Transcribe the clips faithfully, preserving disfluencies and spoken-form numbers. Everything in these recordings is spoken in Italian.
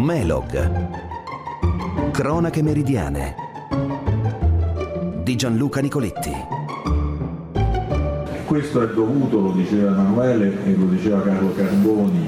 Melog. Cronache meridiane di Gianluca Nicoletti. Questo è dovuto, lo diceva Emanuele e lo diceva Carlo Carboni,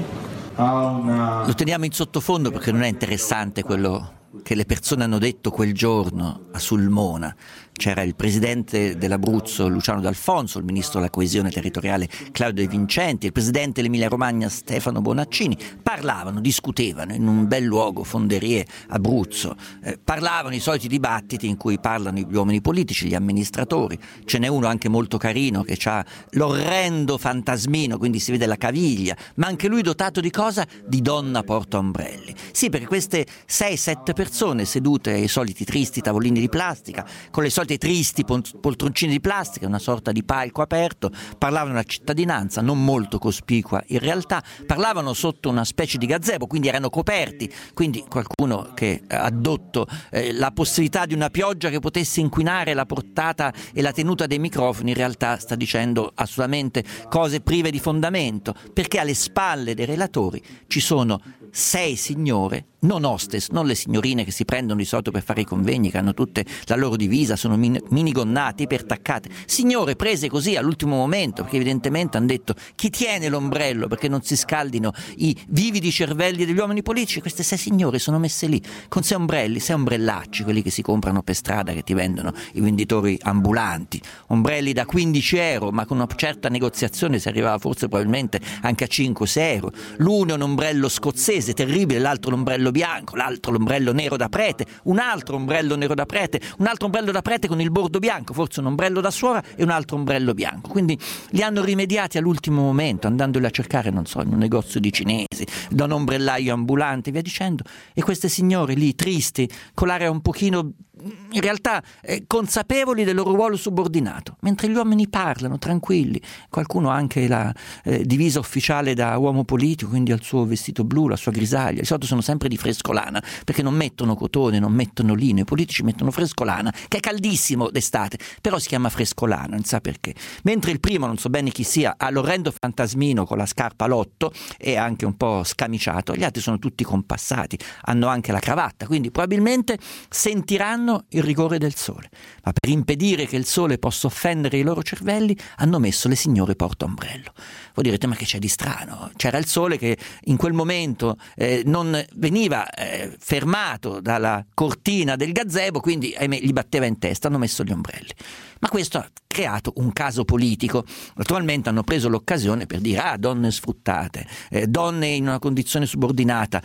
a una... Lo teniamo in sottofondo perché non è interessante quello che le persone hanno detto quel giorno a Sulmona. C'era il presidente dell'Abruzzo Luciano D'Alfonso, il ministro della coesione territoriale Claudio De Vincenti, il presidente dell'Emilia Romagna Stefano Bonaccini. Parlavano, discutevano in un bel luogo, Fonderie Abruzzo, eh, parlavano i soliti dibattiti in cui parlano gli uomini politici, gli amministratori. Ce n'è uno anche molto carino che ha l'orrendo fantasmino, quindi si vede la caviglia, ma anche lui dotato di cosa? Di donna porta ombrelli. Sì, perché queste sei sette persone sedute ai soliti tristi tavolini di plastica, con le solite tristi poltroncine di plastica, una sorta di palco aperto, parlavano della cittadinanza, non molto cospicua in realtà, parlavano sotto una specie di gazebo, quindi erano coperti, quindi qualcuno che ha addotto eh, la possibilità di una pioggia che potesse inquinare la portata e la tenuta dei microfoni, in realtà sta dicendo assolutamente cose prive di fondamento, perché alle spalle dei relatori ci sono sei signore, non hostess, non le signorine che si prendono di solito per fare i convegni, che hanno tutte la loro divisa, sono min- minigonnate, ipertaccate, signore prese così all'ultimo momento, perché evidentemente hanno detto chi tiene l'ombrello perché non si scaldino i vividi cervelli degli uomini politici. Queste sei signore sono messe lì con sei ombrelli, sei ombrellacci, quelli che si comprano per strada, che ti vendono i venditori ambulanti, ombrelli da quindici euro, ma con una certa negoziazione si arrivava forse probabilmente anche a cinque sei euro. L'uno è un ombrello scozzese terribile, l'altro l'ombrello bianco, l'altro l'ombrello nero da prete, un altro ombrello nero da prete, un altro ombrello da prete con il bordo bianco, forse un ombrello da suora e un altro ombrello bianco. Quindi li hanno rimediati all'ultimo momento, andandoli a cercare, non so, in un negozio di cinesi, da un ombrellaio ambulante, via dicendo. E queste signore lì, tristi, con l'aria un pochino, in realtà, eh, consapevoli del loro ruolo subordinato, mentre gli uomini parlano, tranquilli. Qualcuno ha anche la eh, divisa ufficiale da uomo politico, quindi ha il suo vestito blu, la sua grisaglia. Di solito sono sempre di frescolana, perché non mettono cotone, non mettono lino, i politici mettono frescolana, che è caldissimo d'estate, però si chiama frescolana, non sa perché. Mentre il primo, non so bene chi sia, ha l'orrendo fantasmino con la scarpa lotto e anche un po' scamiciato, gli altri sono tutti compassati, hanno anche la cravatta, quindi probabilmente sentiranno il rigore del sole, ma per impedire che il sole possa offendere i loro cervelli hanno messo le signore porta ombrello. Voi direte, ma che c'è di strano? C'era il sole che in quel momento eh, non veniva eh, fermato dalla cortina del gazebo, quindi ahimè, gli batteva in testa, hanno messo gli ombrelli. Ma questo ha creato un caso politico. Naturalmente hanno preso l'occasione per dire ah, donne sfruttate, eh, donne in una condizione subordinata,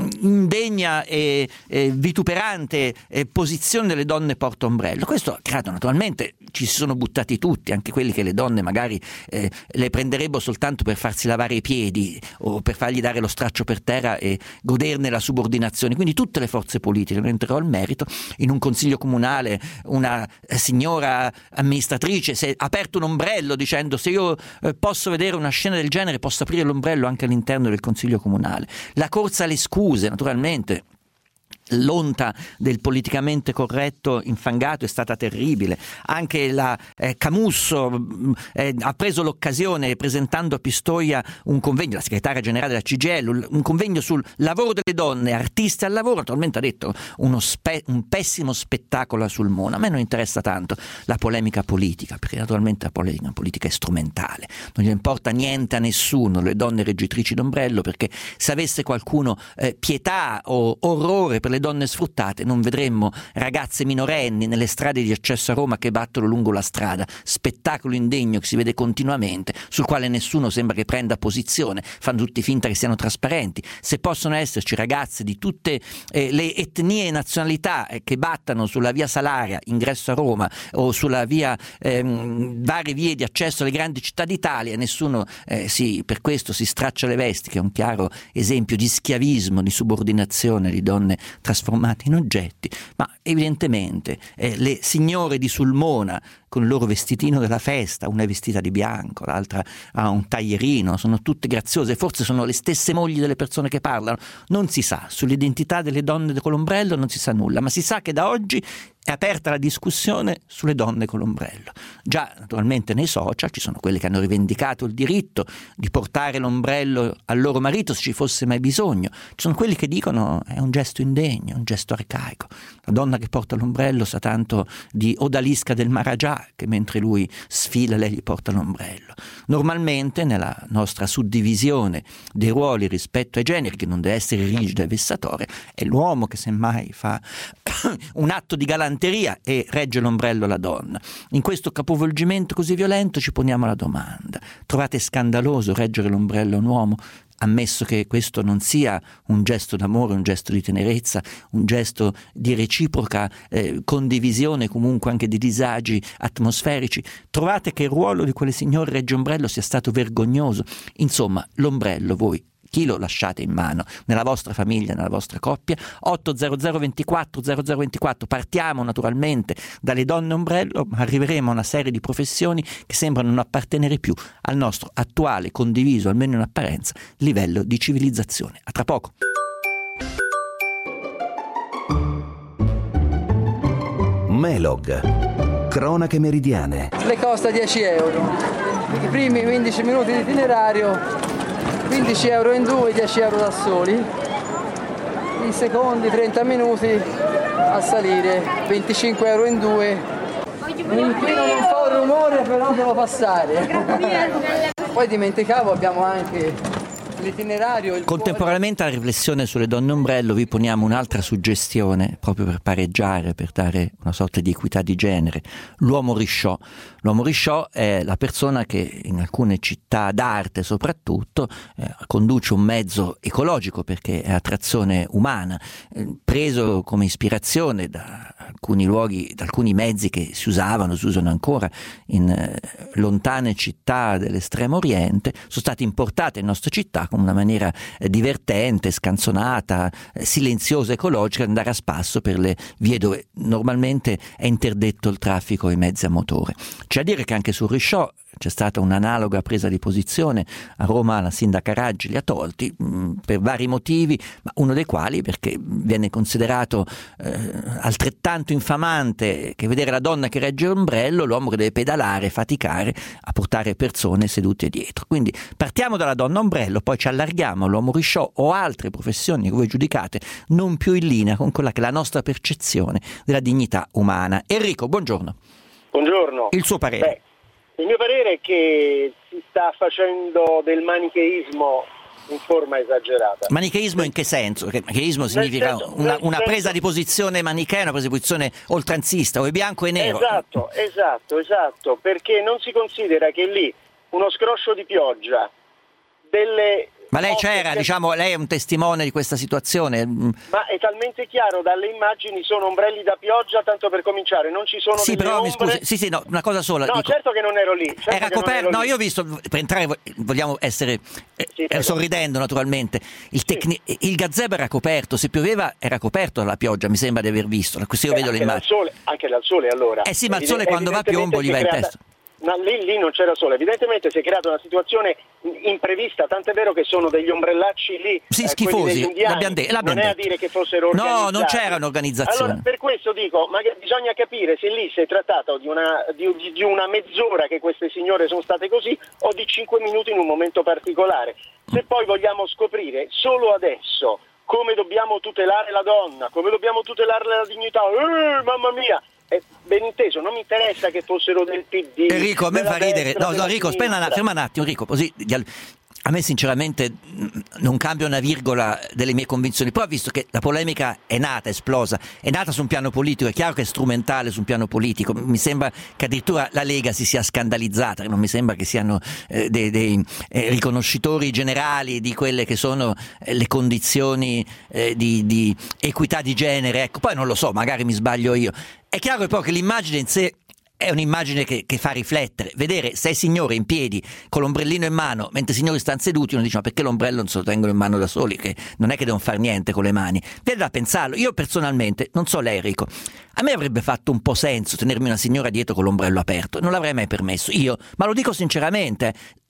indegna e eh, vituperante eh, posizione delle donne porta ombrello. Questo ha creato, naturalmente ci si sono buttati tutti, anche quelli che le donne magari eh, le prenderebbero soltanto per farsi lavare i piedi o per fargli dare lo straccio per terra e goderne la subordinazione. Quindi tutte le forze politiche, non entrerò al merito. In un consiglio comunale una signora amministratrice si è aperto un ombrello dicendo se io eh, posso vedere una scena del genere posso aprire l'ombrello anche all'interno del consiglio comunale. La corsa alle scuse, naturalmente. L'onta del politicamente corretto infangato è stata terribile. Anche la eh, Camusso eh, ha preso l'occasione, presentando a Pistoia un convegno, la segretaria generale della C G I L, un convegno sul lavoro delle donne, artiste al lavoro. Naturalmente ha detto uno spe- un pessimo spettacolo a Sulmona. A me non interessa tanto la polemica politica, perché naturalmente la polemica politica è strumentale, non gli importa niente a nessuno le donne reggitrici d'ombrello, perché se avesse qualcuno eh, pietà o orrore per le donne sfruttate non vedremmo ragazze minorenni nelle strade di accesso a Roma che battono lungo la strada, spettacolo indegno che si vede continuamente, sul quale nessuno sembra che prenda posizione, fanno tutti finta che siano trasparenti. Se possono esserci ragazze di tutte eh, le etnie e nazionalità eh, che battano sulla via Salaria, ingresso a Roma, o sulla via ehm, varie vie di accesso alle grandi città d'Italia, nessuno eh, si, per questo si straccia le vesti, che è un chiaro esempio di schiavismo, di subordinazione di donne trasformate in oggetti. Ma evidentemente eh, le signore di Sulmona con il loro vestitino della festa, una è vestita di bianco, l'altra ha un taglierino, sono tutte graziose, forse sono le stesse mogli delle persone che parlano, non si sa, sull'identità delle donne con l'ombrello non si sa nulla, ma si sa che da oggi è aperta la discussione sulle donne con l'ombrello. Già naturalmente nei social ci sono quelli che hanno rivendicato il diritto di portare l'ombrello al loro marito se ci fosse mai bisogno. Ci sono quelli che dicono è un gesto indegno, un gesto arcaico. La donna che porta l'ombrello sa tanto di odalisca del Maharaja che mentre lui sfila lei gli porta l'ombrello. Normalmente nella nostra suddivisione dei ruoli rispetto ai generi, che non deve essere rigida e vessatoria, è l'uomo che semmai fa un atto di galanteria e regge l'ombrello alla donna. In questo capovolgimento così violento ci poniamo la domanda: trovate scandaloso reggere l'ombrello a un uomo, ammesso che questo non sia un gesto d'amore, un gesto di tenerezza, un gesto di reciproca eh, condivisione comunque anche di disagi atmosferici? Trovate che il ruolo di quelle signore regge ombrello sia stato vergognoso? Insomma, l'ombrello voi chi lo lasciate in mano nella vostra famiglia, nella vostra coppia? otto zero zero ventiquattro zero zero ventiquattro. Partiamo naturalmente dalle donne ombrello, ma arriveremo a una serie di professioni che sembrano non appartenere più al nostro attuale, condiviso, almeno in apparenza, livello di civilizzazione. A tra poco. Melog, cronache meridiane. Le costa dieci euro. I primi quindici minuti di itinerario quindici euro in due, dieci euro da soli. I secondi trenta minuti a salire, venticinque euro in due. L'inquino non fa un rumore, però devo passare. Poi dimenticavo, abbiamo anche l'itinerario. Il Contemporaneamente alla riflessione sulle donne ombrello vi poniamo un'altra suggestione, proprio per pareggiare, per dare una sorta di equità di genere: l'uomo risciò. L'uomo risciò è la persona che in alcune città d'arte soprattutto eh, conduce un mezzo ecologico, perché è a trazione umana, eh, preso come ispirazione da alcuni luoghi, da alcuni mezzi che si usavano, si usano ancora in eh, lontane città dell'estremo oriente, sono stati importati in nostre città con una maniera eh, divertente, scanzonata, eh, silenziosa, ecologica, andare a spasso per le vie dove normalmente è interdetto il traffico e i mezzi a motore. C'è da dire che anche sul Risciò c'è stata un'analoga presa di posizione. A Roma la sindaca Raggi li ha tolti mh, per vari motivi, ma uno dei quali perché viene considerato eh, altrettanto infamante che vedere la donna che regge l'ombrello l'uomo che deve pedalare, faticare a portare persone sedute dietro. Quindi partiamo dalla donna ombrello, poi ci allarghiamo all'uomo risciò o altre professioni che voi giudicate non più in linea con quella che è la nostra percezione della dignità umana. Enrico, buongiorno. Buongiorno. Il suo parere? Beh, il mio parere è che si sta facendo del manicheismo in forma esagerata. Manicheismo in che senso? Che manicheismo significa senso, una, una senso... presa di posizione manichea, una presa di posizione oltranzista, o è bianco e nero. Esatto, esatto, esatto, perché non si considera che lì uno scroscio di pioggia, delle... Ma lei c'era, che... diciamo, lei è un testimone di questa situazione? Ma è talmente chiaro, dalle immagini sono ombrelli da pioggia, tanto per cominciare, non ci sono sì, delle però ombre... mi scusi, sì, sì, no, una cosa sola. No, dico, certo che non ero lì. Certo era coperto, no, lì. io ho visto, per entrare vogliamo essere, sì, eh, sorridendo naturalmente, il, tecni- sì. il gazebo era coperto, se pioveva era coperto dalla pioggia, mi sembra di aver visto, così io eh, vedo le immagini. Dal sole, anche dal sole allora. Eh sì, ma il sole quando va piombo gli va in testa. Ma lì, lì non c'era sole, evidentemente si è creata una situazione imprevista, tant'è vero che sono degli ombrellacci lì, sì, eh, schifosi, l'abbiamo de- non è a dire che fossero organizzati. No, non c'era un'organizzazione. Allora, per questo dico, ma bisogna capire se lì si è trattato di una, di, di una mezz'ora che queste signore sono state così o di cinque minuti in un momento particolare. Se poi vogliamo scoprire solo adesso come dobbiamo tutelare la donna, come dobbiamo tutelare la dignità, eh, mamma mia! Eh, ben inteso, non mi interessa che fossero del P D. Enrico, a me fa ridere. Destra, No, no, Enrico, ferma, ferma un attimo, Enrico, così a me sinceramente non cambia una virgola delle mie convinzioni. Poi ho visto che la polemica è nata, è esplosa, è nata su un piano politico, è chiaro che è strumentale su un piano politico. Mi sembra che addirittura la Lega si sia scandalizzata, non mi sembra che siano eh, dei, dei eh, riconoscitori generali di quelle che sono eh, le condizioni eh, di, di equità di genere. Ecco, poi non lo so, magari mi sbaglio io. È chiaro che poi che l'immagine in sé è un'immagine che, che fa riflettere. Vedere sei signore in piedi con l'ombrellino in mano mentre i signori stanno seduti, uno dice ma perché l'ombrello non se lo tengono in mano da soli, che non è che devono fare niente con le mani. Viene da pensarlo. Io personalmente, non so lei Enrico, a me avrebbe fatto un po' senso tenermi una signora dietro con l'ombrello aperto, non l'avrei mai permesso io, ma lo dico sinceramente.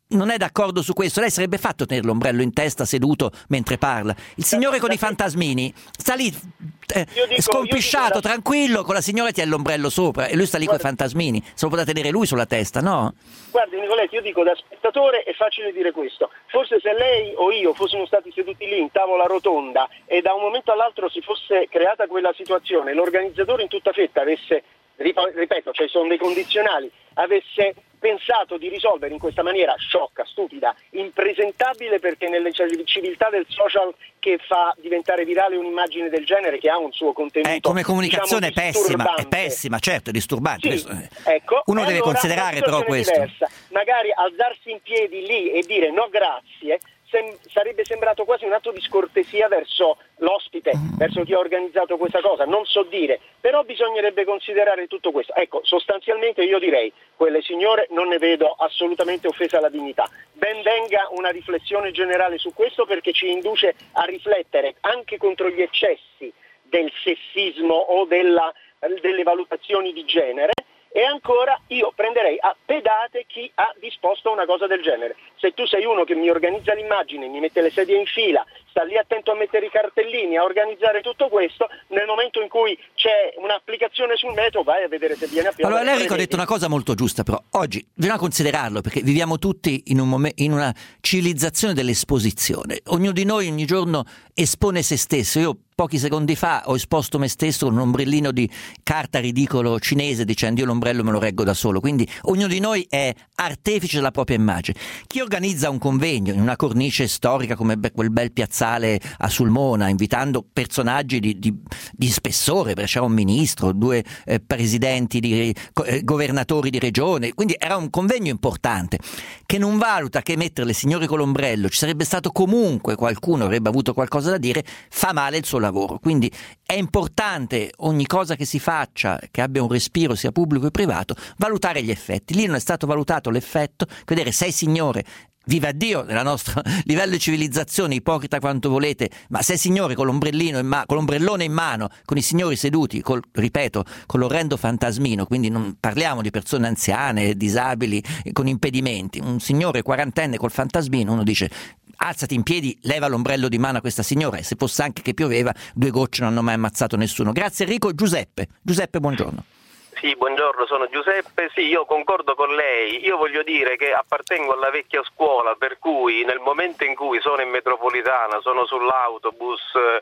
non è d'accordo su questo, lei sarebbe fatto tenere l'ombrello in testa seduto mentre parla. Il signore con i fantasmini sta lì eh, dico, scompisciato, dico, tranquillo, con la signora che ha l'ombrello sopra e lui sta lì con i fantasmini. Se lo poteva tenere lui sulla testa, no? Guardi Nicoletti, io dico da spettatore è facile dire questo. Forse se lei o io fossimo stati seduti lì in tavola rotonda e da un momento all'altro si fosse creata quella situazione, l'organizzatore in tutta fretta avesse, ripeto, cioè sono dei condizionali, avesse pensato di risolvere in questa maniera sciocca, stupida, impresentabile, perché nelle civiltà del social che fa diventare virale un'immagine del genere che ha un suo contenuto, eh, come comunicazione diciamo, è pessima, è disturbante. pessima, certo, è disturbante. Sì, ecco, uno deve allora, considerare però questo. Diversa. Magari alzarsi in piedi lì e dire no grazie sem- sarebbe sembrato quasi un atto di scortesia verso l'ospite, verso chi ha organizzato questa cosa, non so dire, però bisognerebbe considerare tutto questo. Ecco, sostanzialmente io direi, quelle signore non ne vedo assolutamente offesa alla dignità. Ben venga una riflessione generale su questo, perché ci induce a riflettere anche contro gli eccessi del sessismo o della, delle valutazioni di genere. E ancora io prenderei a pedate chi ha disposto una cosa del genere. Se tu sei uno che mi organizza l'immagine, mi mette le sedie in fila, sta lì attento a mettere i cartellini, a organizzare tutto questo, nel momento in cui c'è un'applicazione sul metro vai a vedere se viene a piovere. Allora Enrico ha detto una cosa molto giusta, però oggi bisogna considerarlo, perché viviamo tutti in, un momen- in una civilizzazione dell'esposizione. Ognuno di noi ogni giorno espone se stesso. Io pochi secondi fa ho esposto me stesso con un ombrellino di carta ridicolo cinese dicendo io l'ombrello me lo reggo da solo, quindi ognuno di noi è artefice della propria immagine. Chi organizza un convegno in una cornice storica come quel bel piazzale a Sulmona, invitando personaggi di, di, di spessore, perché c'era un ministro, due eh, presidenti di eh, governatori di regione, quindi era un convegno importante, che non valuta che mettere le signore con l'ombrello, ci sarebbe stato comunque qualcuno, avrebbe avuto qualcosa da dire, fa male il suo lavoro. Quindi è importante ogni cosa che si faccia, che abbia un respiro sia pubblico che privato, valutare gli effetti. Lì non è stato valutato l'effetto, vedere sei signore, viva Dio nel nostro livello di civilizzazione, ipocrita quanto volete, ma sei signori con l'ombrellino in ma- con l'ombrellone in mano, con i signori seduti, col, ripeto, con l'orrendo fantasmino, quindi non parliamo di persone anziane, disabili, con impedimenti. Un signore quarantenne col fantasmino, uno dice alzati in piedi, leva l'ombrello di mano a questa signora, e se fosse anche che pioveva, due gocce non hanno mai ammazzato nessuno. Grazie Enrico. Giuseppe. Giuseppe, buongiorno. Sì, buongiorno, sono Giuseppe. Sì, io concordo con lei. Io voglio dire che appartengo alla vecchia scuola, per cui nel momento in cui sono in metropolitana, sono sull'autobus,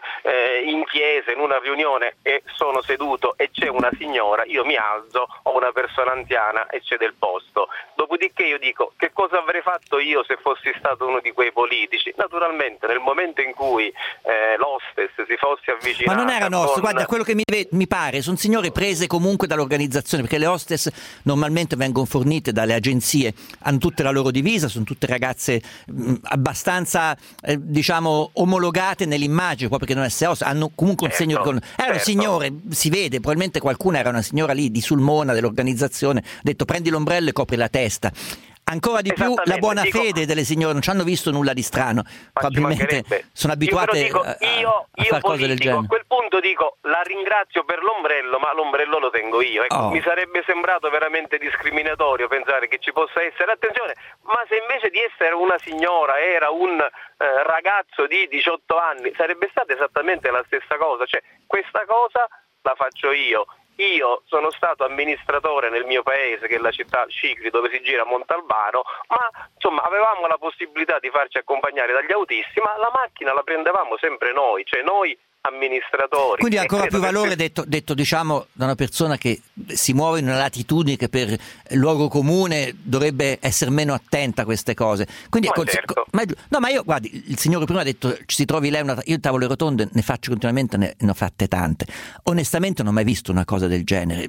eh, in chiesa, in una riunione e sono seduto e c'è una signora, io mi alzo, ho una persona anziana e c'è del posto. Dopodiché io dico, che cosa avrei fatto io se fossi stato uno di quei politici? Naturalmente nel momento in cui eh, l'hostess si fosse avvicinata... Ma non era nostro, con... guarda, quello che mi, mi pare sono signore prese comunque dall'organizzazione, perché le hostess normalmente vengono fornite dalle agenzie, hanno tutte la loro divisa, sono tutte ragazze mh, abbastanza eh, diciamo omologate nell'immagine, proprio perché non essere hostess, hanno comunque un certo, segno con... erano certo. signore, si vede, probabilmente qualcuna era una signora lì di Sulmona dell'organizzazione, ha detto prendi l'ombrello e copri la testa. Ancora di più la buona dico, fede delle signore, non ci hanno visto nulla di strano, probabilmente sono abituate io dico, a, io, a io fare politico, cose del genere. A quel punto dico la ringrazio per l'ombrello, ma l'ombrello lo tengo io. Ecco, oh. Mi sarebbe sembrato veramente discriminatorio pensare che ci possa essere, attenzione, ma se invece di essere una signora era un eh, ragazzo di diciotto anni, sarebbe stata esattamente la stessa cosa. Cioè, questa cosa la faccio io. Io sono stato amministratore nel mio paese, che è la città Scicli, dove si gira Montalbano, ma insomma avevamo la possibilità di farci accompagnare dagli autisti, ma la macchina la prendevamo sempre noi, cioè noi amministratori. Quindi ha ancora più valore che... detto, detto diciamo da una persona che si muove in una latitudine che per luogo comune dovrebbe essere meno attenta a queste cose. Quindi ma col, certo. ma, no, ma io guardi, il signore prima ha detto ci si trovi lei una, io tavole rotonde ne faccio continuamente, ne, ne ho fatte tante. Onestamente non ho mai visto una cosa del genere.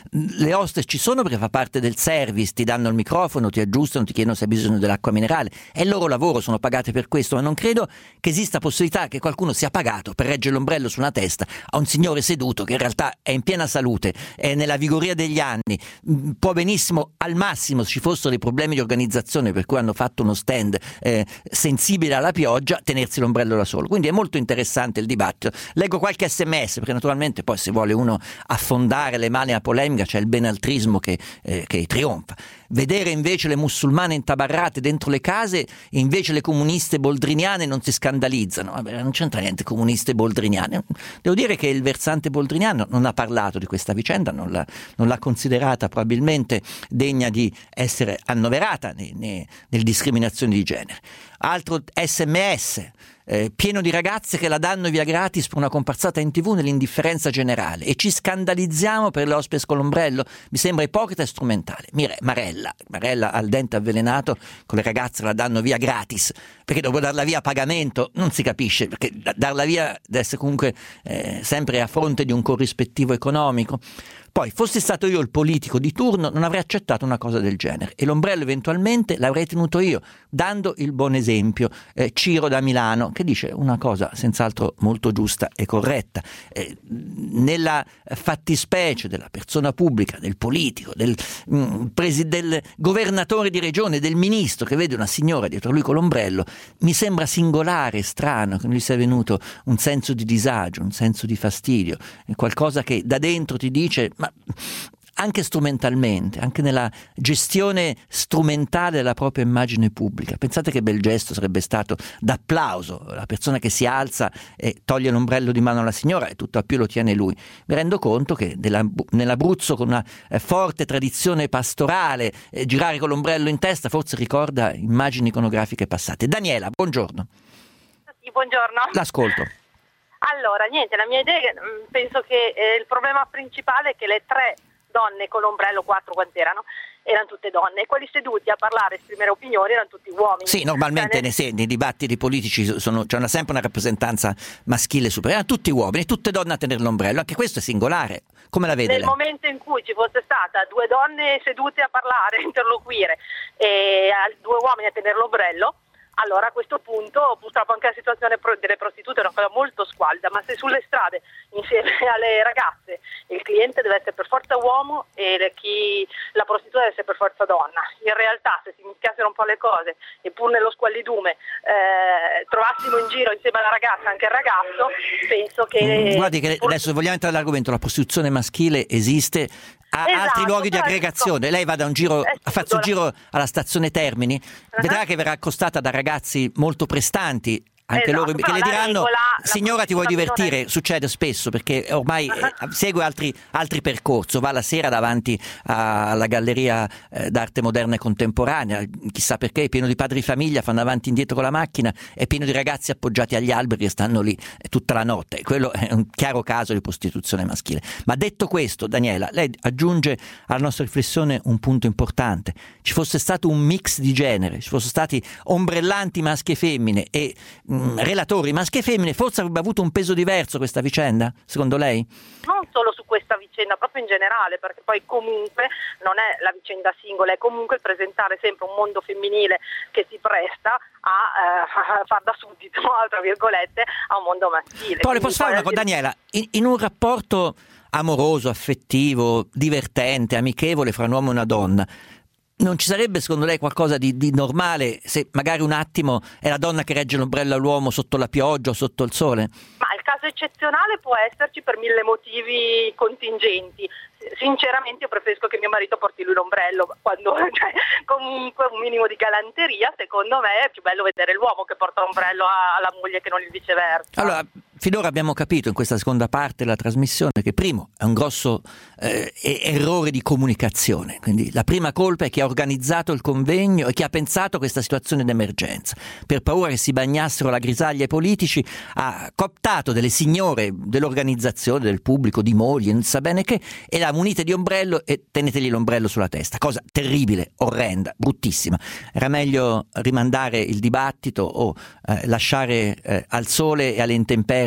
Le hostess ci sono perché fa parte del service, ti danno il microfono, ti aggiustano, ti chiedono se hai bisogno dell'acqua minerale, è il loro lavoro, sono pagate per questo, ma non credo che esista possibilità che qualcuno sia pagato per reggere l'ombrello su una testa a un signore seduto che in realtà è in piena salute, è nella vigoria degli anni, può benissimo, al massimo, se ci fossero dei problemi di organizzazione per cui hanno fatto uno stand eh, sensibile alla pioggia, tenersi l'ombrello da solo. Quindi è molto interessante il dibattito. Leggo qualche sms, perché naturalmente poi se vuole uno affondare le mani a polemica c'è il benaltrismo che, eh, che trionfa. Vedere invece le musulmane intabarrate dentro le case, invece le comuniste boldriniane non si scandalizzano. Vabbè, non c'entra niente comuniste boldriniane. Devo dire che il versante boldriniano non ha parlato di questa vicenda, non l'ha, non l'ha considerata probabilmente degna di essere annoverata nelle discriminazioni di genere. Altro sms, eh, pieno di ragazze che la danno via gratis per una comparsata in tv nell'indifferenza generale, e ci scandalizziamo per le ospes con l'ombrello. Mi sembra ipocrita e strumentale. Mire, Marella, Marella al dente avvelenato, con le ragazze la danno via gratis, perché dopo darla via a pagamento non si capisce, perché darla via deve essere comunque eh, sempre a fronte di un corrispettivo economico. Poi, fossi stato io il politico di turno, non avrei accettato una cosa del genere, e l'ombrello eventualmente l'avrei tenuto io, dando il buon esempio. Eh, Ciro da Milano, che dice una cosa senz'altro molto giusta e corretta. Eh, nella fattispecie della persona pubblica, del politico, del, mh, presi- del governatore di regione, del ministro che vede una signora dietro lui con l'ombrello, mi sembra singolare, strano, che non gli sia venuto un senso di disagio, un senso di fastidio, qualcosa che da dentro ti dice, ma anche strumentalmente, anche nella gestione strumentale della propria immagine pubblica. Pensate che bel gesto sarebbe stato d'applauso, la persona che si alza e toglie l'ombrello di mano alla signora e tutto a più lo tiene lui. Mi rendo conto che nell'Abruzzo, con una eh, forte tradizione pastorale, eh, girare con l'ombrello in testa forse ricorda immagini iconografiche passate. Daniela, buongiorno. Sì, buongiorno. L'ascolto. Allora, niente, la mia idea, penso che eh, il problema principale è che le tre donne con l'ombrello, quattro quante erano, erano tutte donne, e quelli seduti a parlare, esprimere opinioni erano tutti uomini. Sì, normalmente cioè, nei, nei dibattiti politici sono, c'è una, sempre una rappresentanza maschile superiore, erano tutti uomini, tutte donne a tenere l'ombrello, anche questo è singolare. Come la vede nel lei? momento in cui ci fosse stata due donne sedute a parlare, a interloquire, e due uomini a tenere l'ombrello, allora a questo punto purtroppo anche la situazione delle prostitute è una cosa molto squalida, ma se sulle strade insieme alle ragazze il cliente deve essere per forza uomo e chi, la prostituta deve essere per forza donna, in realtà se si mischiassero un po' le cose e pur nello squallidume eh, trovassimo in giro insieme alla ragazza anche il ragazzo, penso che... Guardi che adesso vogliamo entrare nell'argomento, la prostituzione maschile esiste, ha esatto, altri luoghi di aggregazione. Lei va da un giro, faccio un giro alla stazione Termini, uh-huh. vedrà che verrà accostata da ragazzi molto prestanti, anche esatto, loro che le diranno regola, signora ti vuoi divertire? È... succede spesso perché ormai uh-huh. segue altri, altri percorsi, va la sera davanti alla galleria eh, d'arte moderna e contemporanea, chissà perché è pieno di padri di famiglia, fanno avanti e indietro con la macchina, è pieno di ragazzi appoggiati agli alberi e stanno lì tutta la notte. Quello è un chiaro caso di prostituzione maschile. Ma detto questo, Daniela, lei aggiunge alla nostra riflessione un punto importante: ci fosse stato un mix di genere, ci fossero stati ombrellanti maschi e femmine e relatori maschi e femmine, forse avrebbe avuto un peso diverso questa vicenda, secondo lei? Non solo su questa vicenda, proprio in generale, perché poi comunque non è la vicenda singola, è comunque presentare sempre un mondo femminile che si presta a, eh, a far da suddito, tra virgolette, a un mondo maschile. Poi le posso fare una cosa, Daniela, in, in un rapporto amoroso, affettivo, divertente, amichevole fra un uomo e una donna, non ci sarebbe secondo lei qualcosa di, di normale se magari un attimo è la donna che regge l'ombrello all'uomo sotto la pioggia o sotto il sole? Ma il caso eccezionale può esserci per mille motivi contingenti. Sinceramente io preferisco che mio marito porti lui l'ombrello, quando cioè, comunque un minimo di galanteria, secondo me è più bello vedere l'uomo che porta l'ombrello alla moglie che non il viceversa. Allora, finora abbiamo capito in questa seconda parte della trasmissione che primo è un grosso eh, errore di comunicazione, quindi la prima colpa è chi ha organizzato il convegno e chi ha pensato a questa situazione d'emergenza. Per paura che si bagnassero la grisaglia ai politici ha cooptato delle signore dell'organizzazione, del pubblico, di mogli, non sa bene che, e la munite di ombrello e tenetegli l'ombrello sulla testa, cosa terribile, orrenda, bruttissima. Era meglio rimandare il dibattito o eh, lasciare eh, al sole e alle intemperie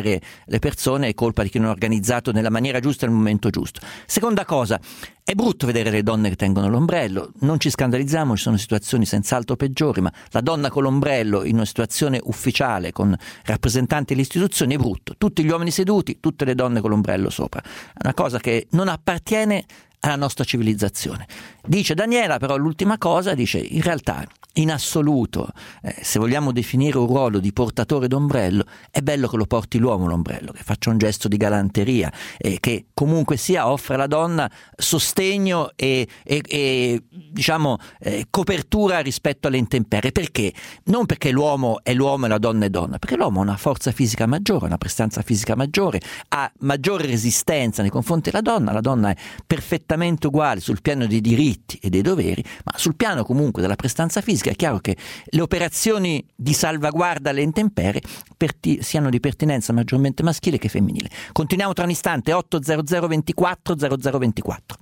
sostenere le persone è colpa di chi non ha organizzato nella maniera giusta nel momento giusto. Seconda cosa, è brutto vedere le donne che tengono l'ombrello, non ci scandalizziamo, ci sono situazioni senz'altro peggiori, ma la donna con l'ombrello in una situazione ufficiale con rappresentanti delle istituzioni è brutto. Tutti gli uomini seduti, tutte le donne con l'ombrello sopra. È una cosa che non appartiene alla nostra civilizzazione. Dice Daniela, però l'ultima cosa, dice in realtà in assoluto, eh, se vogliamo definire un ruolo di portatore d'ombrello, è bello che lo porti l'uomo l'ombrello, che faccia un gesto di galanteria, eh, che comunque sia offre alla donna sostegno e, e, e diciamo eh, copertura rispetto alle intemperie. Perché? Non perché l'uomo è l'uomo e la donna è donna, perché l'uomo ha una forza fisica maggiore, una prestanza fisica maggiore, ha maggiore resistenza nei confronti della donna, la donna è perfettamente uguale sul piano dei diritti e dei doveri, ma sul piano comunque della prestanza fisica è chiaro che le operazioni di salvaguardia alle intemperie perti- siano di pertinenza maggiormente maschile che femminile. Continuiamo tra un istante. Otto zero zero ventiquattro zero zero ventiquattro.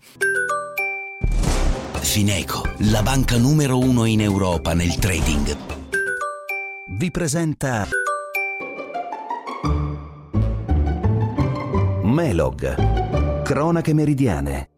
Fineco, la banca numero uno in Europa nel trading, vi presenta Melog, cronache meridiane.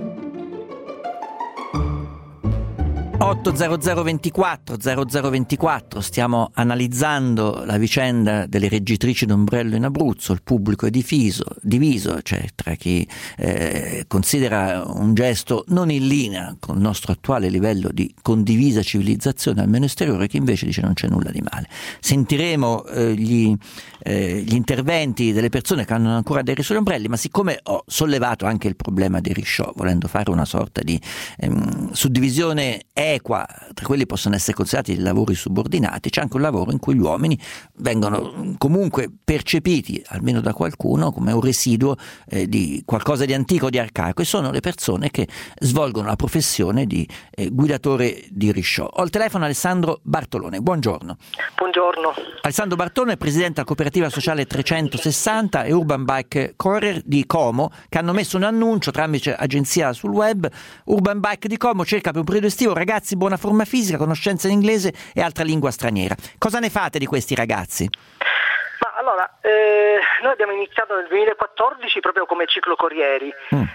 otto zero zero ventiquattro zero zero ventiquattro, stiamo analizzando la vicenda delle reggitrici d'ombrello in Abruzzo. Il pubblico è diviso, diviso cioè tra chi eh, considera un gesto non in linea con il nostro attuale livello di condivisa civilizzazione almeno esteriore, e chi invece dice non c'è nulla di male. Sentiremo eh, gli, eh, gli interventi delle persone che hanno ancora aderi sugli ombrelli, ma siccome ho sollevato anche il problema dei risciò, volendo fare una sorta di ehm, suddivisione equa tra quelli possono essere considerati lavori subordinati, c'è anche un lavoro in cui gli uomini vengono comunque percepiti, almeno da qualcuno, come un residuo eh, di qualcosa di antico, di arcaico, e sono le persone che svolgono la professione di eh, guidatore di risciò. Ho al telefono Alessandro Bartolone. Buongiorno. Buongiorno. Alessandro Bartolone è presidente della cooperativa sociale trecentosessanta e Urban Bike Courier di Como, che hanno messo un annuncio tramite agenzia sul web. Urban Bike di Como cerca per un periodo estivo ragazzi buona forma fisica, conoscenza in inglese e altra lingua straniera. Cosa ne fate di questi ragazzi? Ma allora, eh, noi abbiamo iniziato nel duemilaquattordici proprio come ciclocorrieri, mm.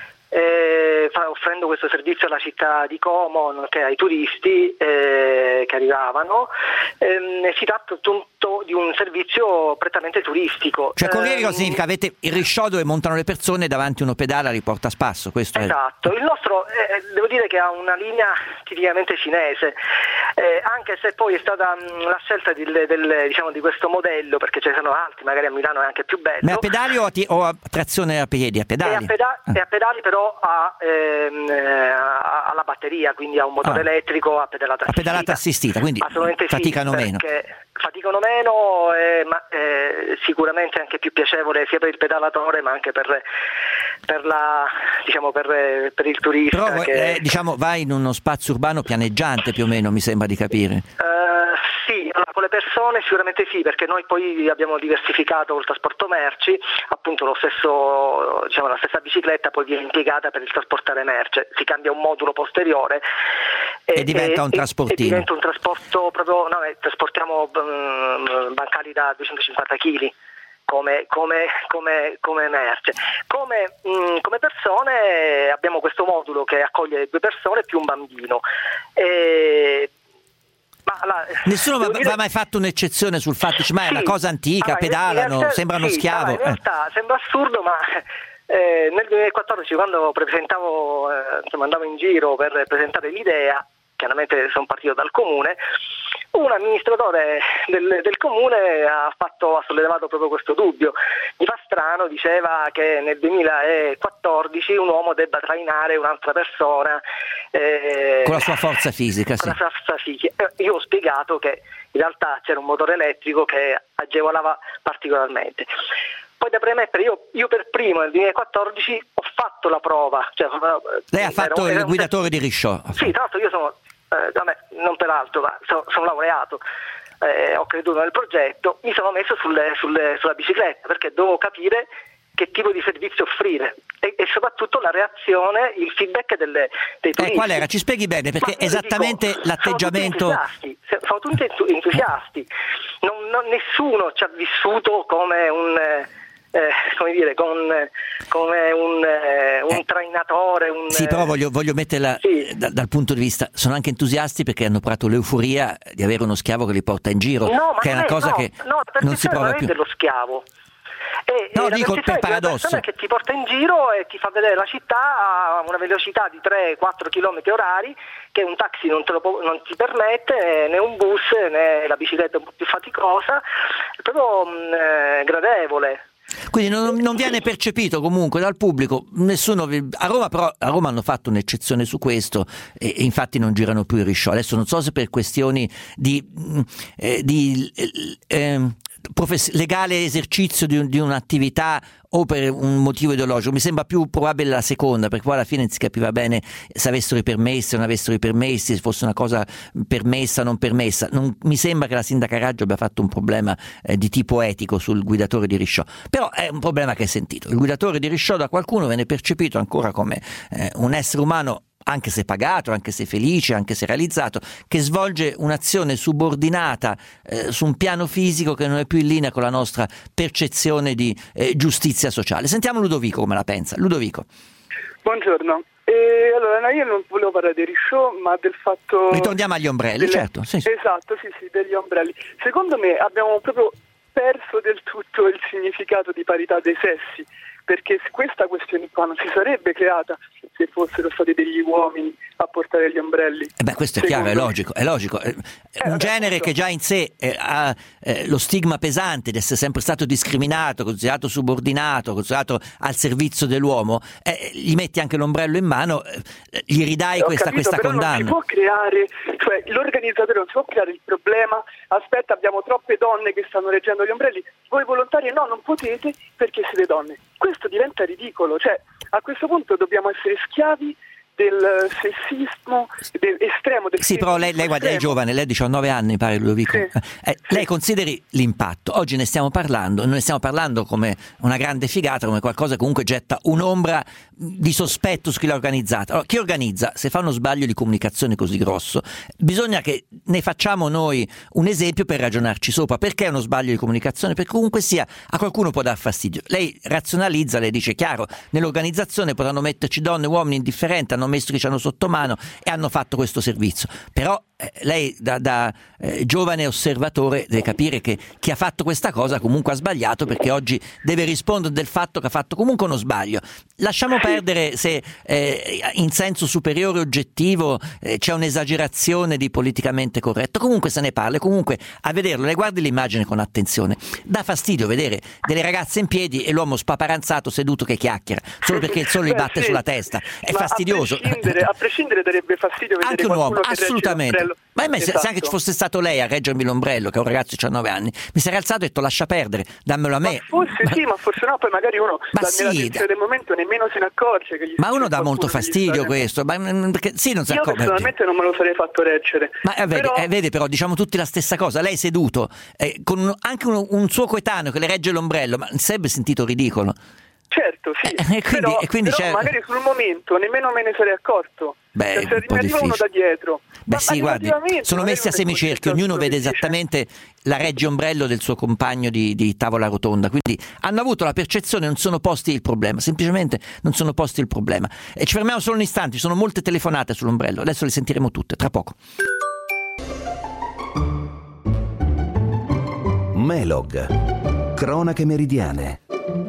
eh, offrendo questo servizio alla città di Como, nonché ai turisti eh, che arrivavano. Eh, si tratta appunto di un servizio prettamente turistico. Cioè corriere cosa eh, significa? Avete il risciò dove montano le persone, davanti uno pedala, riporta a spasso, questo esatto. È... Il nostro eh, devo dire che ha una linea tipicamente cinese, eh, anche se poi è stata mh, la scelta di, del, diciamo, di questo modello, perché ce ne sono altri, magari a Milano è anche più bello. Ma a pedali o a, ti- o a trazione a piedi? A pedali? E a, peda- ah. e a pedali però a, ehm, a, alla batteria, quindi a un motore ah. elettrico a pedalata assistita. A pedalata assistita, quindi faticano sì, meno. Faticano meno, eh, ma eh, sicuramente anche più piacevole sia per il pedalatore ma anche per, per la diciamo per, per il turista. Però che... eh, diciamo vai in uno spazio urbano pianeggiante più o meno, mi sembra di capire. Uh, sì, allora, con le persone sicuramente sì, perché noi poi abbiamo diversificato il trasporto merci, appunto lo stesso, diciamo, la stessa bicicletta poi viene impiegata per il trasportare merce, si cambia un modulo posteriore e, e diventa un trasportino. E diventa un trasporto proprio, no, trasportiamo um, bancali da duecentocinquanta chili. Come, come, come, come merce. Come, mh, come persone abbiamo questo modulo che accoglie due persone più un bambino. E, ma la, Nessuno ha dire... mai fatto un'eccezione sul fatto, dice, ma è sì, una cosa antica, allora, pedalano, realtà, sembrano sì, schiavo. Allora, in realtà eh. sembra assurdo, ma eh, nel duemilaquattordici quando presentavo, eh, insomma, andavo in giro per presentare l'idea, chiaramente sono partito dal comune, un amministratore del, del comune ha, fatto, ha sollevato proprio questo dubbio. Mi fa strano, diceva che nel duemilaquattordici un uomo debba trainare un'altra persona eh, con la sua forza fisica. Con sì. la sua forza fisica. Io ho spiegato che in realtà c'era un motore elettrico che agevolava particolarmente. Poi da premettere, io, io per primo nel duemilaquattordici ho fatto la prova. Cioè, Lei ha fatto era, il era guidatore un... di risciò. Sì, tra l'altro io sono, eh, vabbè, non peraltro, ma so, sono laureato, eh, ho creduto nel progetto, mi sono messo sulle, sulle, sulla bicicletta perché dovevo capire che tipo di servizio offrire e, e soprattutto la reazione, il feedback delle, dei turisti. Eh, qual era? Ci spieghi bene, perché ma esattamente dico, l'atteggiamento... Sono tutti entusiasti, sono tutti entusiasti. Non, non, nessuno ci ha vissuto come un... Eh, come dire, con come un, eh, un eh, trainatore. Un, sì, però voglio, voglio metterla sì. da, dal punto di vista, sono anche entusiasti perché hanno provato l'euforia di avere uno schiavo che li porta in giro, no, ma che è una è, cosa no, che no, non si prova non più. È dello schiavo. E, no, e dico la per paradosso. È che ti porta in giro e ti fa vedere la città a una velocità di tre quattro chilometri orari che un taxi non, te lo, non ti permette, né un bus né la bicicletta è un po' più faticosa, è proprio mh, gradevole. Quindi non, non viene percepito comunque dal pubblico, nessuno a Roma, però a Roma hanno fatto un'eccezione su questo e, e infatti non girano più i risciò. Adesso non so se per questioni di, eh, di eh, profes- legale esercizio di, un, di un'attività o per un motivo ideologico, mi sembra più probabile la seconda, perché poi alla fine non si capiva bene se avessero i permessi o non avessero i permessi, se fosse una cosa permessa o non permessa. Non, mi sembra che la sindaca Raggio abbia fatto un problema eh, di tipo etico sul guidatore di risciò, però è un problema che è sentito. Il guidatore di risciò da qualcuno viene percepito ancora come eh, un essere umano, anche se pagato, anche se felice, anche se realizzato, che svolge un'azione subordinata eh, su un piano fisico che non è più in linea con la nostra percezione di eh, giustizia sociale. Sentiamo Ludovico come la pensa. Ludovico. Buongiorno. E allora, no, io non volevo parlare di risciò, ma del fatto... Ritorniamo agli ombrelli, delle... certo. Sì, sì. Esatto, sì, sì, degli ombrelli. Secondo me abbiamo proprio perso del tutto il significato di parità dei sessi, perché questa questione qua non si sarebbe creata se fossero stati degli uomini a portare gli ombrelli. Eh beh, questo è chiaro, è logico, è logico. È un eh, genere appunto. Che già in sé eh, ha eh, lo stigma pesante di essere sempre stato discriminato, considerato subordinato, considerato al servizio dell'uomo, eh, gli metti anche l'ombrello in mano, eh, gli ridai Ho questa, capito, questa però condanna. Non si può creare, cioè l'organizzatore non si può creare il problema, aspetta, abbiamo troppe donne che stanno reggendo gli ombrelli, voi volontari no, non potete perché siete donne. Questo diventa ridicolo, cioè a questo punto dobbiamo essere schiavi del sessismo del estremo del sì, però lei, lei guarda, è giovane, lei ha diciannove anni, pare Ludovico. Sì, eh, sì. Lei consideri l'impatto. Oggi ne stiamo parlando, non ne stiamo parlando come una grande figata, come qualcosa che comunque getta un'ombra di sospetto su chi l'ha organizzata. Allora, chi organizza, se fa uno sbaglio di comunicazione così grosso, bisogna che ne facciamo noi un esempio per ragionarci sopra. Perché è uno sbaglio di comunicazione? Perché comunque sia, a qualcuno può dar fastidio. Lei razionalizza, lei dice, chiaro, nell'organizzazione potranno metterci donne, uomini indifferenti, hanno messo che ci hanno sotto mano e hanno fatto questo servizio. Però eh, lei da, da eh, giovane osservatore deve capire che chi ha fatto questa cosa comunque ha sbagliato, perché oggi deve rispondere del fatto che ha fatto comunque uno sbaglio. Lasciamo perdere se eh, in senso superiore oggettivo eh, c'è un'esagerazione di politicamente corretto, comunque se ne parla, comunque a vederlo, lei guardi l'immagine con attenzione, dà fastidio vedere delle ragazze in piedi e l'uomo spaparanzato seduto che chiacchiera solo perché il sole gli batte Beh, sì. sulla testa, è Ma fastidioso. A prescindere, a prescindere darebbe fastidio vedere anche un uomo, qualcuno che assolutamente. Ma a me, esatto. se anche ci fosse stato lei a reggermi l'ombrello, che è un ragazzo di diciannove anni, mi sarei alzato e detto lascia perdere, dammelo a me. Ma forse ma... sì, ma forse no, poi magari uno ma nella sì, tensione del momento nemmeno se ne accorge che gli ma uno dà molto fastidio questo, ma perché sì, non si io accorge. personalmente non me lo sarei fatto reggere. Ma eh, vede, però... eh, vede però diciamo tutti la stessa cosa, lei seduto eh, con un, anche un, un suo coetaneo che le regge l'ombrello, ma non sarebbe sentito ridicolo? Certo, sì, eh, e quindi, però, e quindi però c'è... magari sul momento nemmeno me ne sarei accorto. Beh, cioè, se mi arriva uno da dietro. Beh ma sì, guardi, sono messi a semicerchio, ognuno vede esattamente la regge ombrello del suo compagno di, di tavola rotonda, quindi hanno avuto la percezione, non sono posti il problema, semplicemente non sono posti il problema. E ci fermiamo solo un istante, ci sono molte telefonate sull'ombrello, adesso le sentiremo tutte, tra poco. Melog, cronache meridiane.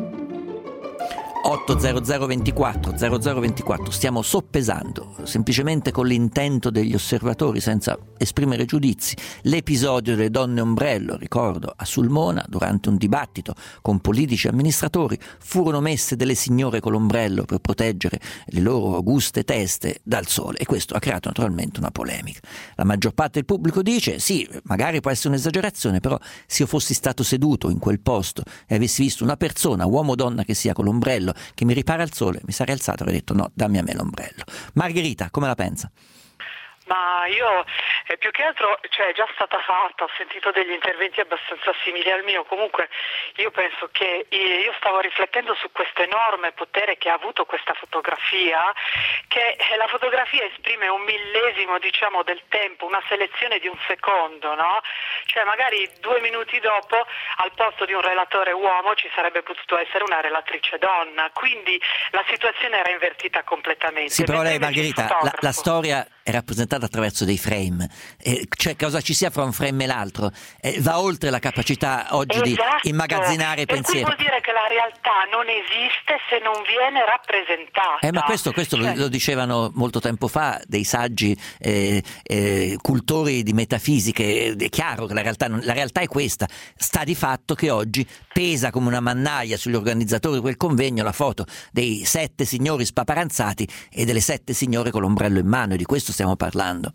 otto zero zero ventiquattro zero zero ventiquattro stiamo soppesando semplicemente con l'intento degli osservatori senza esprimere giudizi l'episodio delle donne ombrello. Ricordo a Sulmona durante un dibattito con politici e amministratori furono messe delle signore con l'ombrello per proteggere le loro auguste teste dal sole e questo ha creato naturalmente una polemica. La maggior parte del pubblico dice sì, magari può essere un'esagerazione, però se io fossi stato seduto in quel posto e avessi visto una persona, uomo o donna che sia, con l'ombrello che mi ripara il sole, mi sarei alzato e avrei detto no, dammi a me l'ombrello. Margherita, come la pensa? Ma io eh, più che altro, cioè è già stata fatta, ho sentito degli interventi abbastanza simili al mio, comunque io penso che io stavo riflettendo su questo enorme potere che ha avuto questa fotografia, che la fotografia esprime un millesimo, diciamo, del tempo, una selezione di un secondo, no? Cioè magari due minuti dopo al posto di un relatore uomo ci sarebbe potuto essere una relatrice donna, quindi la situazione era invertita completamente. Sì, però lei, Margherita, la, la storia è rappresentata attraverso dei frame, eh, cioè cosa ci sia fra un frame e l'altro eh, va oltre la capacità oggi esatto. di immagazzinare per pensieri. Cui vuol dire che la realtà non esiste se non viene rappresentata. Eh, ma questo, questo cioè... lo, lo dicevano molto tempo fa dei saggi eh, eh, cultori di metafisiche. È chiaro che la realtà, non, la realtà è questa. Sta di fatto che oggi pesa come una mannaia sugli organizzatori di quel convegno la foto dei sette signori spaparanzati e delle sette signore con l'ombrello in mano, e di questo stiamo parlando.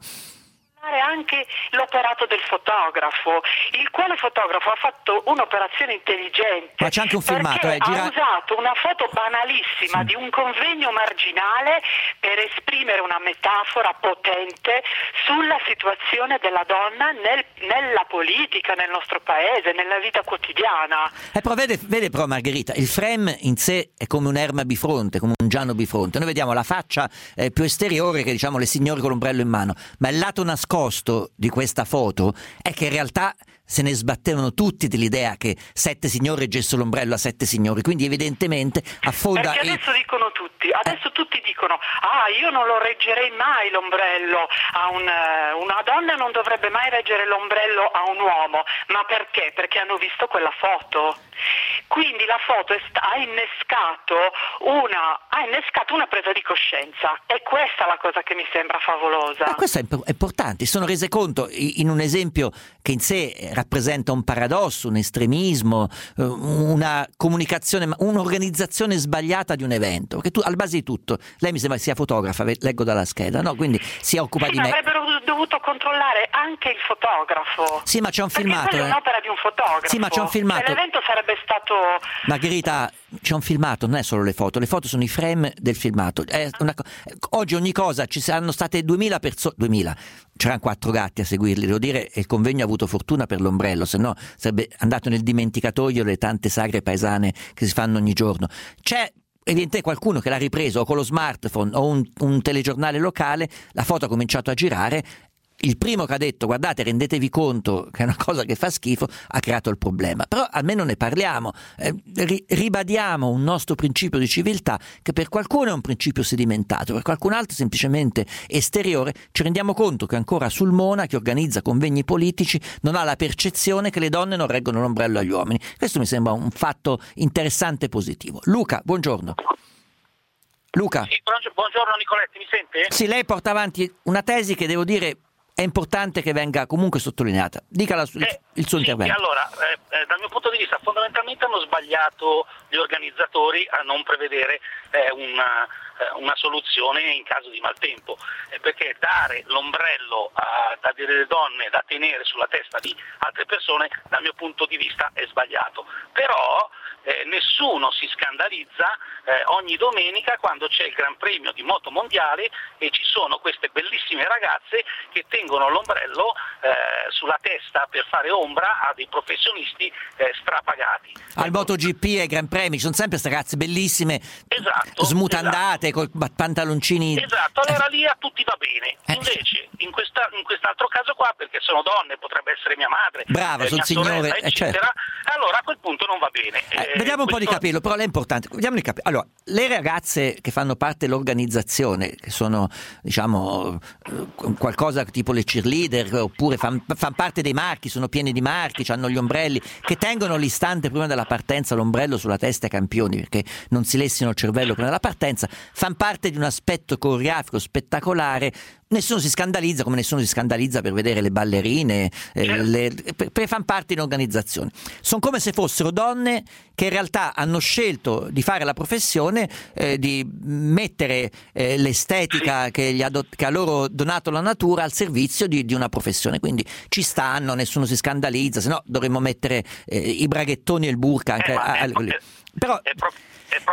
Anche l'operato del fotografo, il quale fotografo ha fatto un'operazione intelligente. Ma c'è anche un filmato, eh, gira... ha usato una foto banalissima sì. di un convegno marginale per esprimere una metafora potente sulla situazione della donna nel, nella politica, nel nostro paese, nella vita quotidiana. Eh, però vede, vede però Margherita, il frame in sé è come un'erma bifronte, come un giano bifronte. Noi vediamo la faccia eh, più esteriore, che diciamo le signore con l'ombrello in mano, ma il lato nascosto di questa foto è che in realtà se ne sbattevano tutti dell'idea che sette signori reggessero l'ombrello a sette signori, quindi evidentemente affonda. Perché adesso il... dicono tutti, adesso tutti dicono ah io non lo reggerei mai l'ombrello a un, una donna non dovrebbe mai reggere l'ombrello a un uomo, ma perché? Perché hanno visto quella foto. Quindi la foto è sta- ha innescato una ha innescato una presa di coscienza, e questa è la cosa che mi sembra favolosa. Ma questo è importante, si sono rese conto in un esempio che in sé rappresenta un paradosso, un estremismo, una comunicazione, un'organizzazione sbagliata di un evento, perché tu, al base di tutto, lei mi sembra sia fotografa, leggo dalla scheda, no? Quindi si occupa sì, di me. Avrebbero dovuto controllare anche il fotografo. Sì, ma c'è un perché filmato. Quella è un'opera di un fotografo. Sì, ma c'è un filmato. Cioè, l'evento sarebbe stato. Margherita, c'è un filmato, non è solo le foto, le foto sono i frame del filmato. È una... Oggi ogni cosa, ci saranno state duemila persone, duemila, c'erano quattro gatti a seguirli, devo dire, e il convegno ha avuto fortuna per l'ombrello, se no sarebbe andato nel dimenticatoio le tante sagre paesane che si fanno ogni giorno. C'è evidentemente qualcuno che l'ha ripreso o con lo smartphone o un, un telegiornale locale, la foto ha cominciato a girare. Il primo che ha detto guardate, rendetevi conto che è una cosa che fa schifo, ha creato il problema. Però almeno ne parliamo, eh, ri- ribadiamo un nostro principio di civiltà che per qualcuno è un principio sedimentato, per qualcun altro semplicemente esteriore. Ci rendiamo conto che ancora Sulmona, che organizza convegni politici, non ha la percezione che le donne non reggono l'ombrello agli uomini. Questo mi sembra un fatto interessante e positivo. Luca, buongiorno. Luca. Sì, buongiorno Nicoletti, mi sente? Sì, lei porta avanti una tesi che devo dire è importante che venga comunque sottolineata. Dica la, eh, il suo sì, intervento. Allora, eh, eh, dal mio punto di vista fondamentalmente hanno sbagliato gli organizzatori a non prevedere eh, una, eh, una soluzione in caso di maltempo, eh, perché dare l'ombrello a, a delle donne da tenere sulla testa di altre persone dal mio punto di vista è sbagliato. Però eh, nessuno si scandalizza eh, ogni domenica quando c'è il Gran Premio di moto mondiale e ci sono queste bellissime ragazze che tengono l'ombrello eh, sulla testa per fare ombra a dei professionisti eh, strapagati. Al MotoGP e ai Gran Premi ci sono sempre queste ragazze bellissime, esatto, smutandate, esatto. con pantaloncini. Esatto, allora lì a tutti va bene. Invece in, questa, in quest'altro caso qua, perché sono donne, potrebbe essere mia madre, brava, eh, sono mia signore, sorella, eccetera, eh, certo. allora a quel punto non va bene. Eh, Eh, vediamo un questo... po' di capirlo, però è importante. Vediamo di capire. Allora, le ragazze che fanno parte dell'organizzazione, che sono, diciamo, qualcosa tipo le cheerleader, oppure fanno fan parte dei marchi, sono pieni di marchi, hanno gli ombrelli, che tengono l'istante prima della partenza l'ombrello sulla testa ai campioni, perché non si lessino il cervello prima della partenza, fanno parte di un aspetto coreografico spettacolare. Nessuno si scandalizza, come nessuno si scandalizza per vedere le ballerine, eh, le, per, per far parte in organizzazione. Sono come se fossero donne che in realtà hanno scelto di fare la professione, eh, di mettere eh, l'estetica che, gli ha do, che ha loro donato la natura al servizio di, di una professione. Quindi ci stanno, nessuno si scandalizza, se no dovremmo mettere eh, i braghettoni e il burka anche eh, a, a, è, a, è, però è, pro- è, pro-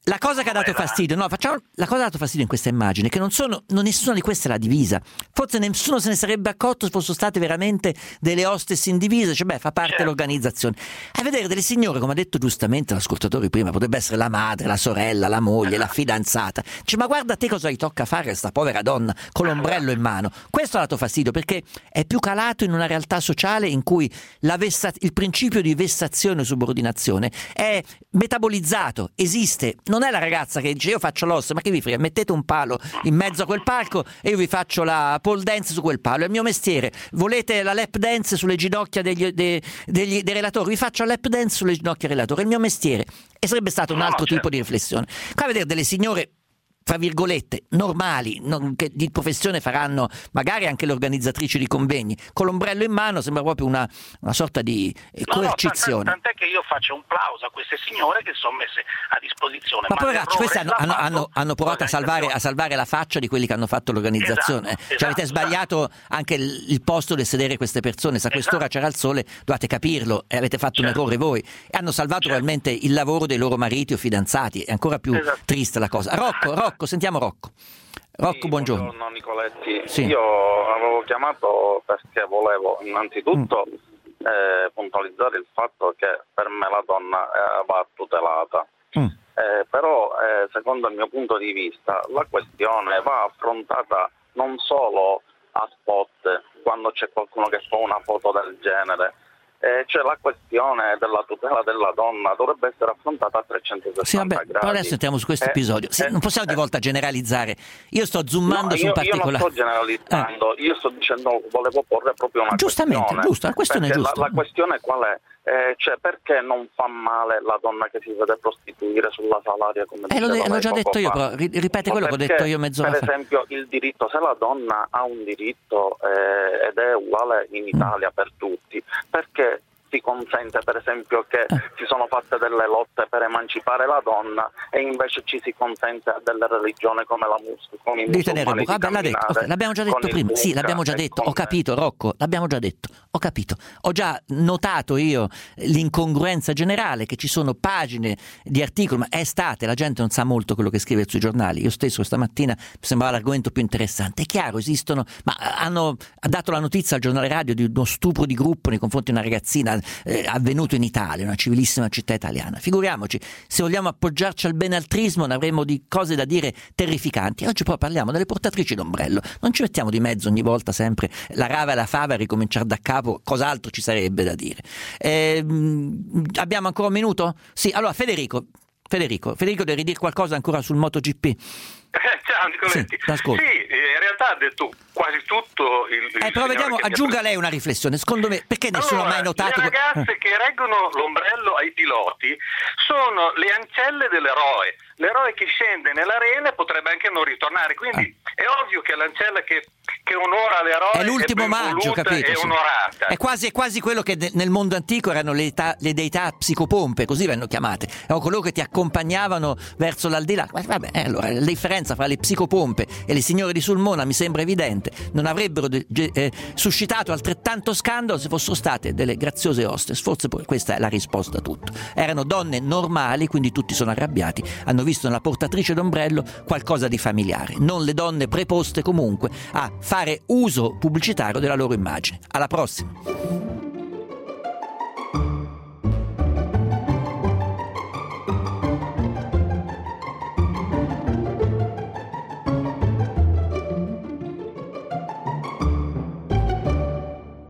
La cosa che ha dato fastidio, no, facciamo la cosa che ha dato fastidio in questa immagine, che non sono, non nessuna di queste è la divisa. Forse nessuno se ne sarebbe accorto se fossero state veramente delle hostess in divisa, cioè beh, fa parte dell'organizzazione. A vedere delle signore, come ha detto giustamente l'ascoltatore prima, potrebbe essere la madre, la sorella, la moglie, la fidanzata. Dice, ma guarda te cosa gli tocca fare a questa povera donna con l'ombrello in mano. Questo ha dato fastidio perché è più calato in una realtà sociale in cui la vessa- il principio di vessazione e subordinazione è metabolizzato, esiste. Non è la ragazza che dice io faccio l'osso, ma che vi frega, mettete un palo in mezzo a quel palco e io vi faccio la pole dance su quel palo, è il mio mestiere. Volete la lap dance sulle ginocchia degli, dei, degli, dei relatori, vi faccio la lap dance sulle ginocchia dei relatori, è il mio mestiere. E sarebbe stato un altro tipo di riflessione. Qua a vedere delle signore fra virgolette normali, non, che di professione faranno magari anche le organizzatrici di convegni, con l'ombrello in mano sembra proprio una, una sorta di eh, no, coercizione. No, tant'è, tant'è che io faccio un plauso a queste signore che sono messe a disposizione. Ma, ma poveracci, questi hanno, hanno, hanno, hanno provato a salvare, a salvare la faccia di quelli che hanno fatto l'organizzazione. Esatto, cioè esatto, avete sbagliato esatto. anche il, il posto dove sedere queste persone, se a quest'ora esatto. c'era il sole dovete capirlo e avete fatto certo. un errore voi. E hanno salvato certo. probabilmente il lavoro dei loro mariti o fidanzati, è ancora più esatto. triste la cosa. Rocco, Rocco, sentiamo Rocco. Rocco, sì, buongiorno. Buongiorno Nicoletti. Sì. Io avevo chiamato perché volevo innanzitutto mm. eh, puntualizzare il fatto che per me la donna eh, va tutelata. Mm. Eh, però eh, secondo il mio punto di vista la questione va affrontata non solo a spot quando c'è qualcuno che fa una foto del genere. Eh, cioè la questione della tutela della donna dovrebbe essere affrontata a trecentosessanta sì, vabbè, gradi. Però adesso entriamo su questo eh, episodio. Sì, eh, non possiamo di volta generalizzare. Io sto zoomando no, su un particolare. Io non sto generalizzando, eh. io sto dicendo, volevo porre proprio una Giustamente, questione. giusto, la questione è giusta. La, la questione qual è? Eh, cioè perché non fa male la donna che si vede prostituire sulla Salaria come eh, diceva l'ho già detto io, però ripete quello che ho detto io mezz'ora per fa. Per esempio il diritto, se la donna ha un diritto eh, ed è uguale in Italia mm. per tutti, perché si consente per esempio che eh. si sono fatte delle lotte per emancipare la donna e invece ci si consente a delle religioni come la musulmana di tenere di Vabbè, l'ha detto. Okay, l'abbiamo già detto prima, sì, l'abbiamo già detto, ho capito Rocco, l'abbiamo già detto, ho capito, ho già notato io l'incongruenza generale che ci sono pagine di articoli, ma è estate, la gente non sa molto quello che scrive sui giornali, io stesso stamattina mi sembrava l'argomento più interessante, è chiaro, esistono, ma hanno ha dato la notizia al giornale radio di uno stupro di gruppo nei confronti di una ragazzina Eh, avvenuto in Italia, una civilissima città italiana. Figuriamoci, se vogliamo appoggiarci al benaltrismo ne avremo di cose da dire terrificanti. Oggi poi parliamo delle portatrici d'ombrello, non ci mettiamo di mezzo ogni volta sempre la rava e la fava a ricominciare da capo, cos'altro ci sarebbe da dire. Eh, abbiamo ancora un minuto? Sì, allora Federico, Federico, Federico devi dire qualcosa ancora sul MotoGP? Ciao Nicoletti. Sì, sì, in realtà ha detto quasi tutto il, il eh, però vediamo, aggiunga lei una riflessione, secondo me, perché nessuno allora, ha mai notato le ragazze eh. che reggono l'ombrello ai piloti sono le ancelle dell'eroe, l'eroe che scende nell'arena potrebbe anche non ritornare, quindi ah. è ovvio che l'ancella che, che onora l'eroe è l'ultimo è maggio, capito? È sì. onorata. È quasi, è quasi quello che nel mondo antico erano le, età, le deità psicopompe, così vengono chiamate, erano coloro che ti accompagnavano verso l'aldilà. Vabbè, eh, allora la differenza fra le psicopompe e le signore di Sulmona mi sembra evidente, non avrebbero de- eh, suscitato altrettanto scandalo se fossero state delle graziose hostess, forse poi questa è la risposta a tutto. Erano donne normali, quindi tutti sono arrabbiati, hanno visto nella portatrice d'ombrello qualcosa di familiare, non le donne preposte comunque a fare uso pubblicitario della loro immagine. Alla prossima!